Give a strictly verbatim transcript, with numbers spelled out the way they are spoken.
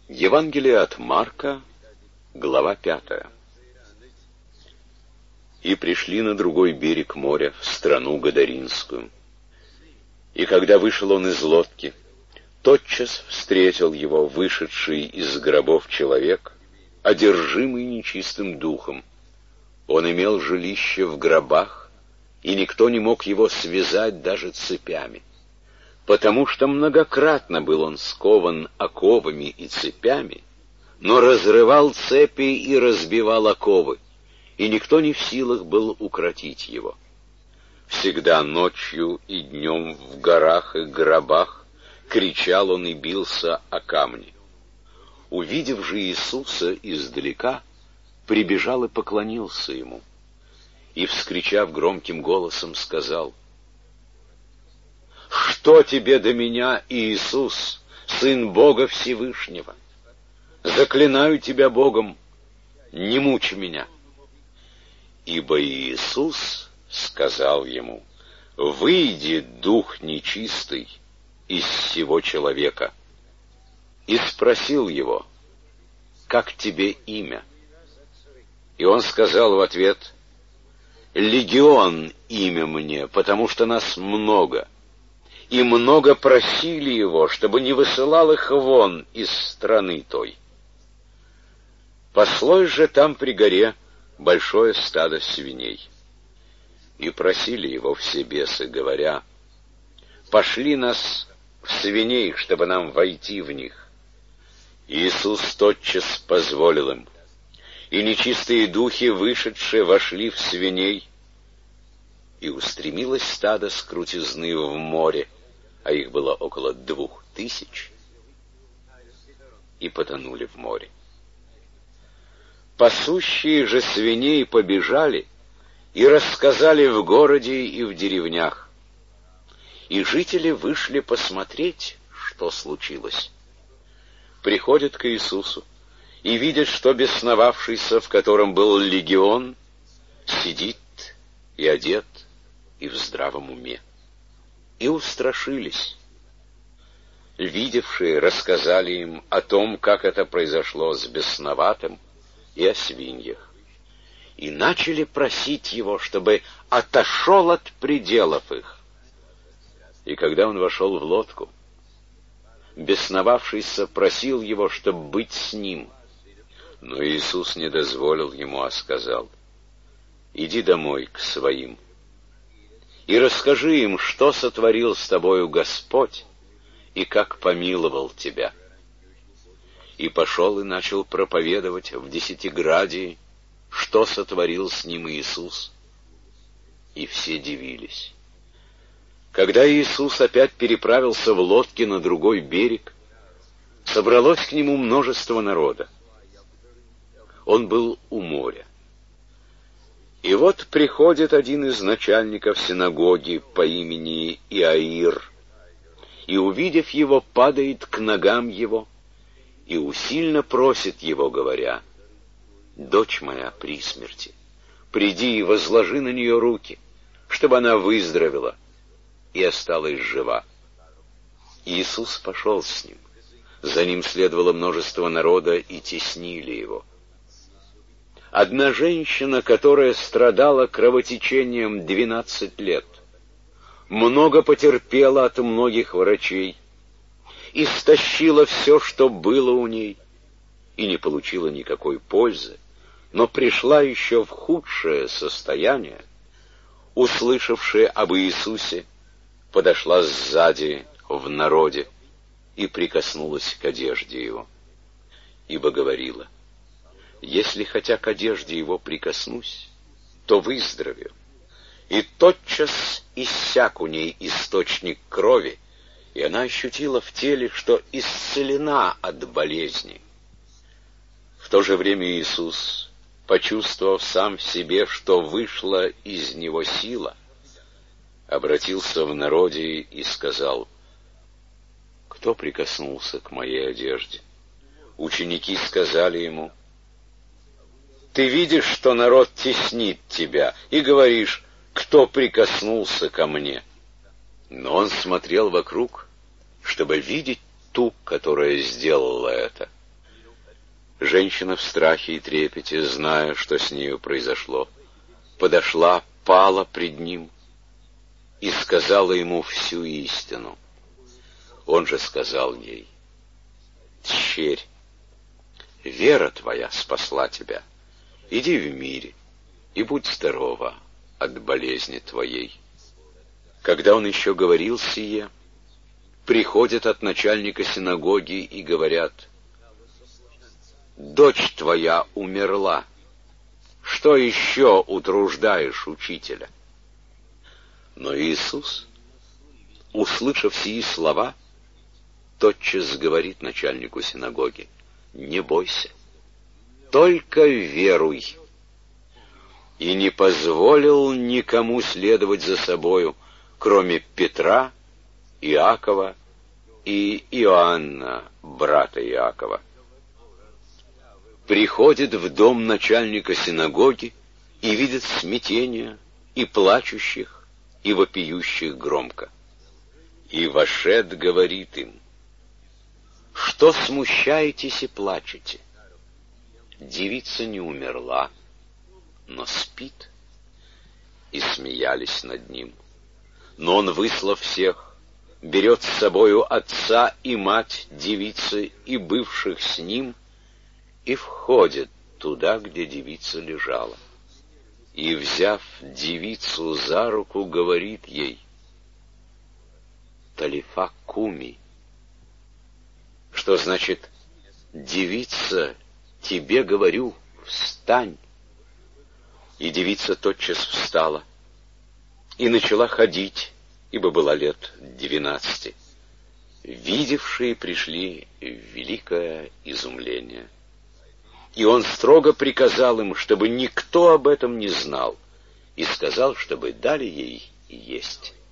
Евангелие от Марка, глава пятая. И пришли на другой берег моря, в страну Гадаринскую. И когда вышел он из лодки, тотчас встретил его вышедший из гробов человек, одержимый нечистым духом. Он имел жилище в гробах, и никто не мог его связать даже цепями, потому что многократно был он скован оковами и цепями, но разрывал цепи и разбивал оковы, и никто не в силах был укротить его. Всегда ночью и днем в горах и гробах кричал он и бился о камни. Увидев же Иисуса издалека, прибежал и поклонился ему, и, вскричав громким голосом, сказал: «Что тебе до меня, Иисус, Сын Бога Всевышнего? Заклинаю тебя Богом, не мучь меня». Ибо Иисус сказал ему: «Выйди, дух нечистый, из сего человека». И спросил его: «Как тебе имя?» И он сказал в ответ: «Легион имя мне, потому что нас много». И много просили его, чтобы не высылал их вон из страны той. Паслось же там при горе большое стадо свиней. И просили его все бесы, говоря: «Пошли нас в свиней, чтобы нам войти в них». Иисус тотчас позволил им, и нечистые духи, вышедшие, вошли в свиней, и устремилось стадо с крутизны в море, а их было около двух тысяч, и потонули в море. Пасущие же свиней побежали и рассказали в городе и в деревнях. И жители вышли посмотреть, что случилось. Приходят к Иисусу и видят, что бесновавшийся, в котором был легион, сидит и одет, и в здравом уме. И устрашились. Видевшие рассказали им о том, как это произошло с бесноватым, и о свиньях. И начали просить его, чтобы отошел от пределов их. И когда он вошел в лодку, бесновавшийся просил его, чтобы быть с ним. Но Иисус не дозволил ему, а сказал: «Иди домой к своим и расскажи им, что сотворил с тобою Господь и как помиловал тебя». И пошел и начал проповедовать в Десятиградии, что сотворил с ним Иисус. И все дивились. Когда Иисус опять переправился в лодке на другой берег, собралось к нему множество народа. Он был у моря. И вот приходит один из начальников синагоги по имени Иаир, и, увидев его, падает к ногам его и усильно просит его, говоря: «Дочь моя при смерти, приди и возложи на нее руки, чтобы она выздоровела и осталась жива». Иисус пошел с ним. За ним следовало множество народа, и теснили его. Одна женщина, которая страдала кровотечением двенадцать лет, много потерпела от многих врачей, истощила все, что было у ней, и не получила никакой пользы, но пришла еще в худшее состояние, услышавшая об Иисусе, подошла сзади в народе и прикоснулась к одежде его, ибо говорила: «Если хотя к одежде его прикоснусь, то выздоровею». И тотчас иссяк у ней источник крови, и она ощутила в теле, что исцелена от болезни. В то же время Иисус, почувствовав сам в себе, что вышла из него сила, обратился в народе и сказал: «Кто прикоснулся к моей одежде?» Ученики сказали ему: «Ты видишь, что народ теснит тебя, и говоришь: кто прикоснулся ко мне?» Но он смотрел вокруг, чтобы видеть ту, которая сделала это. Женщина в страхе и трепете, зная, что с нею произошло, подошла, пала пред ним и сказала ему всю истину. Он же сказал ей: «Тщерь, вера твоя спасла тебя. Иди в мире и будь здорова от болезни твоей». Когда он еще говорил сие, приходят от начальника синагоги и говорят: «Дочь твоя умерла. Что еще утруждаешь учителя?» Но Иисус, услышав сии слова, тотчас говорит начальнику синагоги: «Не бойся, только веруй». И не позволил никому следовать за собою, кроме Петра, Иакова и Иоанна, брата Иакова. Приходит в дом начальника синагоги и видит смятение, и плачущих, и вопиющих громко. И вошед говорит им: «Что смущаетесь и плачете? Девица не умерла, но спит». И смеялись над ним. Но он, выслав всех, берет с собою отца и мать девицы и бывших с ним, и входит туда, где девица лежала. И, взяв девицу за руку, говорит ей: «Талифа куми», что значит: «Девица, тебе говорю, встань». И девица тотчас встала и начала ходить, ибо была лет двенадцати. Видевшие пришли в великое изумление. И он строго приказал им, чтобы никто об этом не знал, и сказал, чтобы дали ей есть.